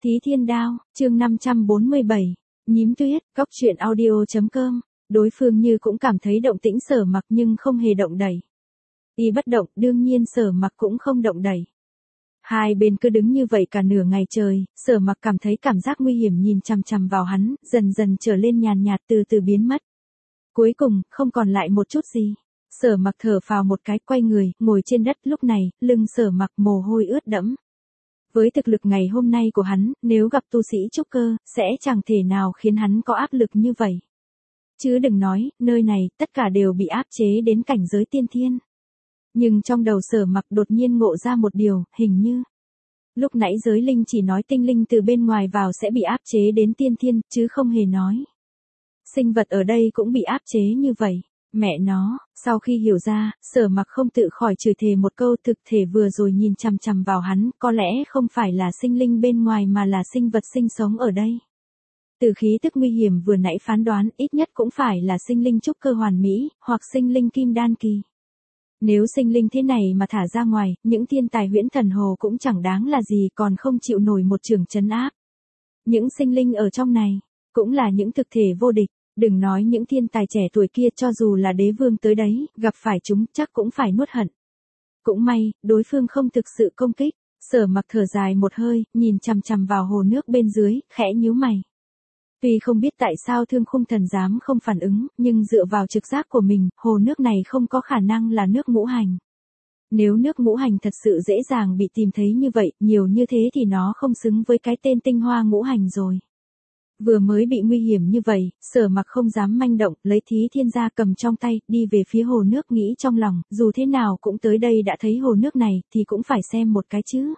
Thí Thiên Đao, chương 547, Nhím Tuyết, Cóc truyện audio.com, đối phương như cũng cảm thấy động tĩnh Sở Mặc nhưng không hề động đẩy. Y bất động, đương nhiên Sở Mặc cũng không động đẩy. Hai bên cứ đứng như vậy cả nửa ngày trời, Sở Mặc cảm thấy cảm giác nguy hiểm nhìn chằm chằm vào hắn, dần dần trở lên nhàn nhạt từ từ biến mất. Cuối cùng, không còn lại một chút gì. Sở Mặc thở phào một cái, quay người, ngồi trên đất. Lúc này, lưng Sở Mặc mồ hôi ướt đẫm. Với thực lực ngày hôm nay của hắn, nếu gặp tu sĩ trúc cơ, sẽ chẳng thể nào khiến hắn có áp lực như vậy. Chứ đừng nói, nơi này, tất cả đều bị áp chế đến cảnh giới tiên thiên. Nhưng trong đầu Sở Mặc đột nhiên ngộ ra một điều, hình như lúc nãy giới linh chỉ nói tinh linh từ bên ngoài vào sẽ bị áp chế đến tiên thiên, chứ không hề nói sinh vật ở đây cũng bị áp chế như vậy. Mẹ nó, sau khi hiểu ra, Sở Mặc không tự khỏi chửi thề một câu, thực thể vừa rồi nhìn chằm chằm vào hắn, có lẽ không phải là sinh linh bên ngoài mà là sinh vật sinh sống ở đây. Từ khí tức nguy hiểm vừa nãy phán đoán, ít nhất cũng phải là sinh linh trúc cơ hoàn mỹ, hoặc sinh linh kim đan kỳ. Nếu sinh linh thế này mà thả ra ngoài, những thiên tài huyễn thần hồ cũng chẳng đáng là gì, còn không chịu nổi một trường trấn áp. Những sinh linh ở trong này, cũng là những thực thể vô địch. Đừng nói những thiên tài trẻ tuổi kia, cho dù là đế vương tới đấy, gặp phải chúng chắc cũng phải nuốt hận. Cũng may, đối phương không thực sự công kích. Sở Mặc thở dài một hơi, nhìn chằm chằm vào hồ nước bên dưới, khẽ nhíu mày. Tuy không biết tại sao Thương Khung Thần dám không phản ứng, nhưng dựa vào trực giác của mình, hồ nước này không có khả năng là nước ngũ hành. Nếu nước ngũ hành thật sự dễ dàng bị tìm thấy như vậy, nhiều như thế thì nó không xứng với cái tên tinh hoa ngũ hành rồi. Vừa mới bị nguy hiểm như vậy, Sở Mặc không dám manh động, lấy Thí Thiên ra cầm trong tay, đi về phía hồ nước, nghĩ trong lòng, dù thế nào cũng tới đây đã thấy hồ nước này, thì cũng phải xem một cái chứ.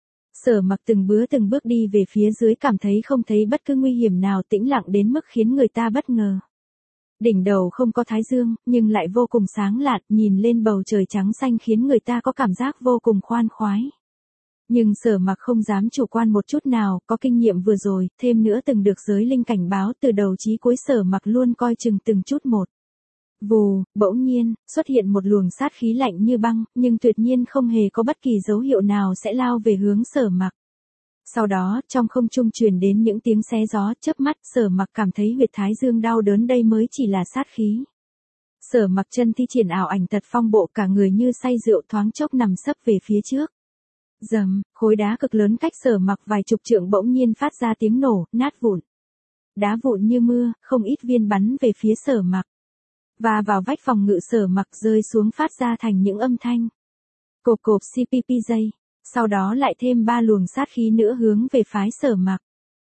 Sở Mặc từng bước đi về phía dưới, cảm thấy không thấy bất cứ nguy hiểm nào, tĩnh lặng đến mức khiến người ta bất ngờ. Đỉnh đầu không có thái dương, nhưng lại vô cùng sáng lạn, nhìn lên bầu trời trắng xanh khiến người ta có cảm giác vô cùng khoan khoái. Nhưng Sở Mặc không dám chủ quan một chút nào, có kinh nghiệm vừa rồi, thêm nữa từng được giới linh cảnh báo, từ đầu chí cuối Sở Mặc luôn coi chừng từng chút một. Vù, bỗng nhiên, xuất hiện một luồng sát khí lạnh như băng, nhưng tuyệt nhiên không hề có bất kỳ dấu hiệu nào sẽ lao về hướng Sở Mặc. Sau đó, trong không trung truyền đến những tiếng xé gió, chớp mắt, Sở Mặc cảm thấy huyệt thái dương đau đớn, đây mới chỉ là sát khí. Sở Mặc chân thi triển ảo ảnh tật phong bộ, cả người như say rượu, thoáng chốc nằm sấp về phía trước. Rầm, khối đá cực lớn cách Sở Mặc vài chục trượng bỗng nhiên phát ra tiếng nổ, nát vụn. Đá vụn như mưa, không ít viên bắn về phía Sở Mặc. Và vào vách phòng ngự Sở Mặc rơi xuống, phát ra thành những âm thanh cộp cộp cppj. Sau đó lại thêm 3 luồng sát khí nữa hướng về phái Sở Mặc.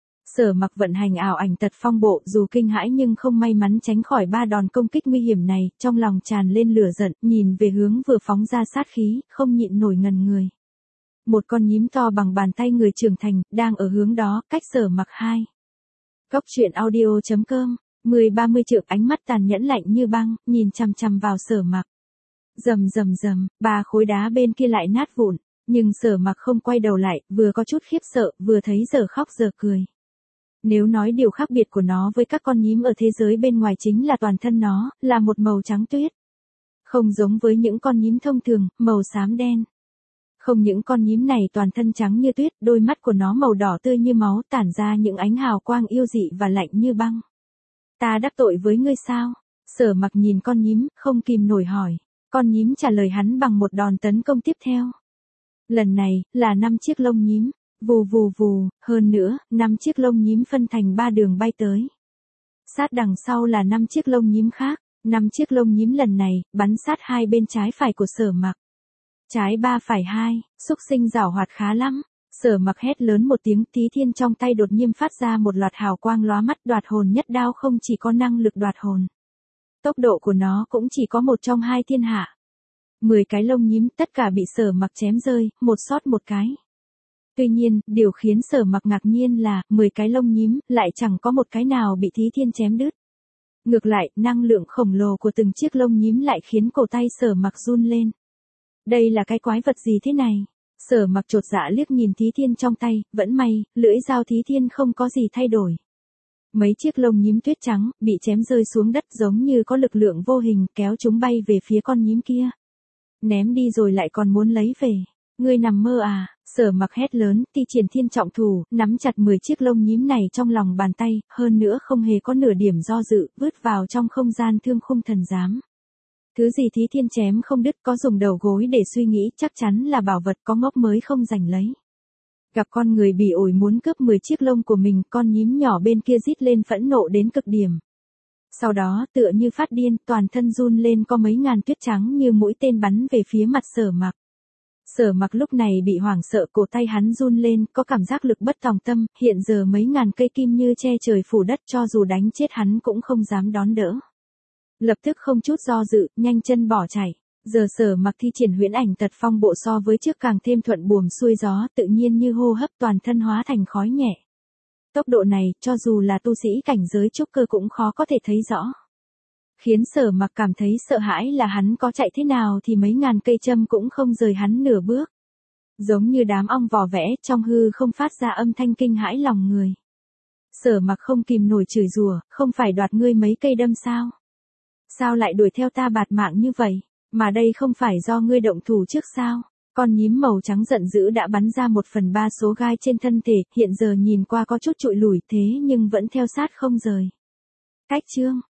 Sở Mặc vận hành ảo ảnh tật phong bộ, dù kinh hãi nhưng không may mắn tránh khỏi 3 đòn công kích nguy hiểm này, trong lòng tràn lên lửa giận, nhìn về hướng vừa phóng ra sát khí, không nhịn nổi ngần người. Một con nhím to bằng bàn tay người trưởng thành, đang ở hướng đó, cách Sở Mặc 2. Cóc truyện audio.com, 10-30 trượng, ánh mắt tàn nhẫn lạnh như băng, nhìn chằm chằm vào Sở Mặc. Rầm rầm rầm, 3 khối đá bên kia lại nát vụn, nhưng Sở Mặc không quay đầu lại, vừa có chút khiếp sợ, vừa thấy giờ khóc giờ cười. Nếu nói điều khác biệt của nó với các con nhím ở thế giới bên ngoài chính là toàn thân nó, là một màu trắng tuyết. Không giống với những con nhím thông thường, màu xám đen. Không, những con nhím này toàn thân trắng như tuyết, đôi mắt của nó màu đỏ tươi như máu, tản ra những ánh hào quang yêu dị và lạnh như băng. Ta đắc tội với ngươi sao? Sở Mặc nhìn con nhím, không kìm nổi hỏi. Con nhím trả lời hắn bằng một đòn tấn công tiếp theo. Lần này, là 5 chiếc lông nhím. Vù vù vù, hơn nữa, 5 chiếc lông nhím phân thành 3 đường bay tới. Sát đằng sau là 5 chiếc lông nhím khác. 5 chiếc lông nhím lần này, bắn sát hai bên trái phải của Sở Mặc. Trái 3 phải 2, xúc sinh giảo hoạt khá lắm. Sở Mặc hét lớn một tiếng, Thí Thiên trong tay đột nhiên phát ra một loạt hào quang lóa mắt. Đoạt hồn nhất đao không chỉ có năng lực đoạt hồn, tốc độ của nó cũng chỉ có một trong hai thiên hạ. 10 cái lông nhím tất cả bị Sở Mặc chém rơi, một sót một cái. Tuy nhiên, điều khiến Sở Mặc ngạc nhiên là, 10 cái lông nhím, lại chẳng có một cái nào bị Thí Thiên chém đứt. Ngược lại, năng lượng khổng lồ của từng chiếc lông nhím lại khiến cổ tay Sở Mặc run lên. Đây là cái quái vật gì thế này? Sở Mặc chột dạ liếc nhìn Thí Thiên trong tay, vẫn may, lưỡi dao Thí Thiên không có gì thay đổi. Mấy chiếc lông nhím tuyết trắng, bị chém rơi xuống đất giống như có lực lượng vô hình kéo chúng bay về phía con nhím kia. Ném đi rồi lại còn muốn lấy về. Ngươi nằm mơ à, Sở Mặc hét lớn, Ti Triển Thiên trọng thủ, nắm chặt 10 chiếc lông nhím này trong lòng bàn tay, hơn nữa không hề có nửa điểm do dự, vứt vào trong không gian thương khung thần giám. Thứ gì Thí Thiên chém không đứt, có dùng đầu gối để suy nghĩ, chắc chắn là bảo vật, có ngốc mới không giành lấy. Gặp con người bị ổi muốn cướp 10 chiếc lông của mình, con nhím nhỏ bên kia rít lên phẫn nộ đến cực điểm. Sau đó, tựa như phát điên, toàn thân run lên, có mấy ngàn tuyết trắng như mũi tên bắn về phía mặt Sở Mặc. Sở Mặc lúc này bị hoảng sợ, cổ tay hắn run lên, có cảm giác lực bất tòng tâm, hiện giờ mấy ngàn cây kim như che trời phủ đất, cho dù đánh chết hắn cũng không dám đón đỡ. Lập tức không chút do dự, nhanh chân bỏ chạy. Giờ Sở Mặc thi triển huyễn ảnh tật phong bộ so với trước càng thêm thuận buồm xuôi gió, tự nhiên như hô hấp, toàn thân hóa thành khói nhẹ. Tốc độ này, cho dù là tu sĩ cảnh giới trúc cơ cũng khó có thể thấy rõ. Khiến Sở Mặc cảm thấy sợ hãi là hắn có chạy thế nào thì mấy ngàn cây châm cũng không rời hắn nửa bước. Giống như đám ong vò vẽ, trong hư không phát ra âm thanh kinh hãi lòng người. Sở Mặc không kìm nổi chửi rủa, không phải đoạt ngươi mấy cây đâm sao? Sao lại đuổi theo ta bạt mạng như vậy? Mà đây không phải do ngươi động thủ trước sao? Con nhím màu trắng giận dữ đã bắn ra 1/3 số gai trên thân thể, hiện giờ nhìn qua có chút trụi lủi thế nhưng vẫn theo sát không rời. Cách chương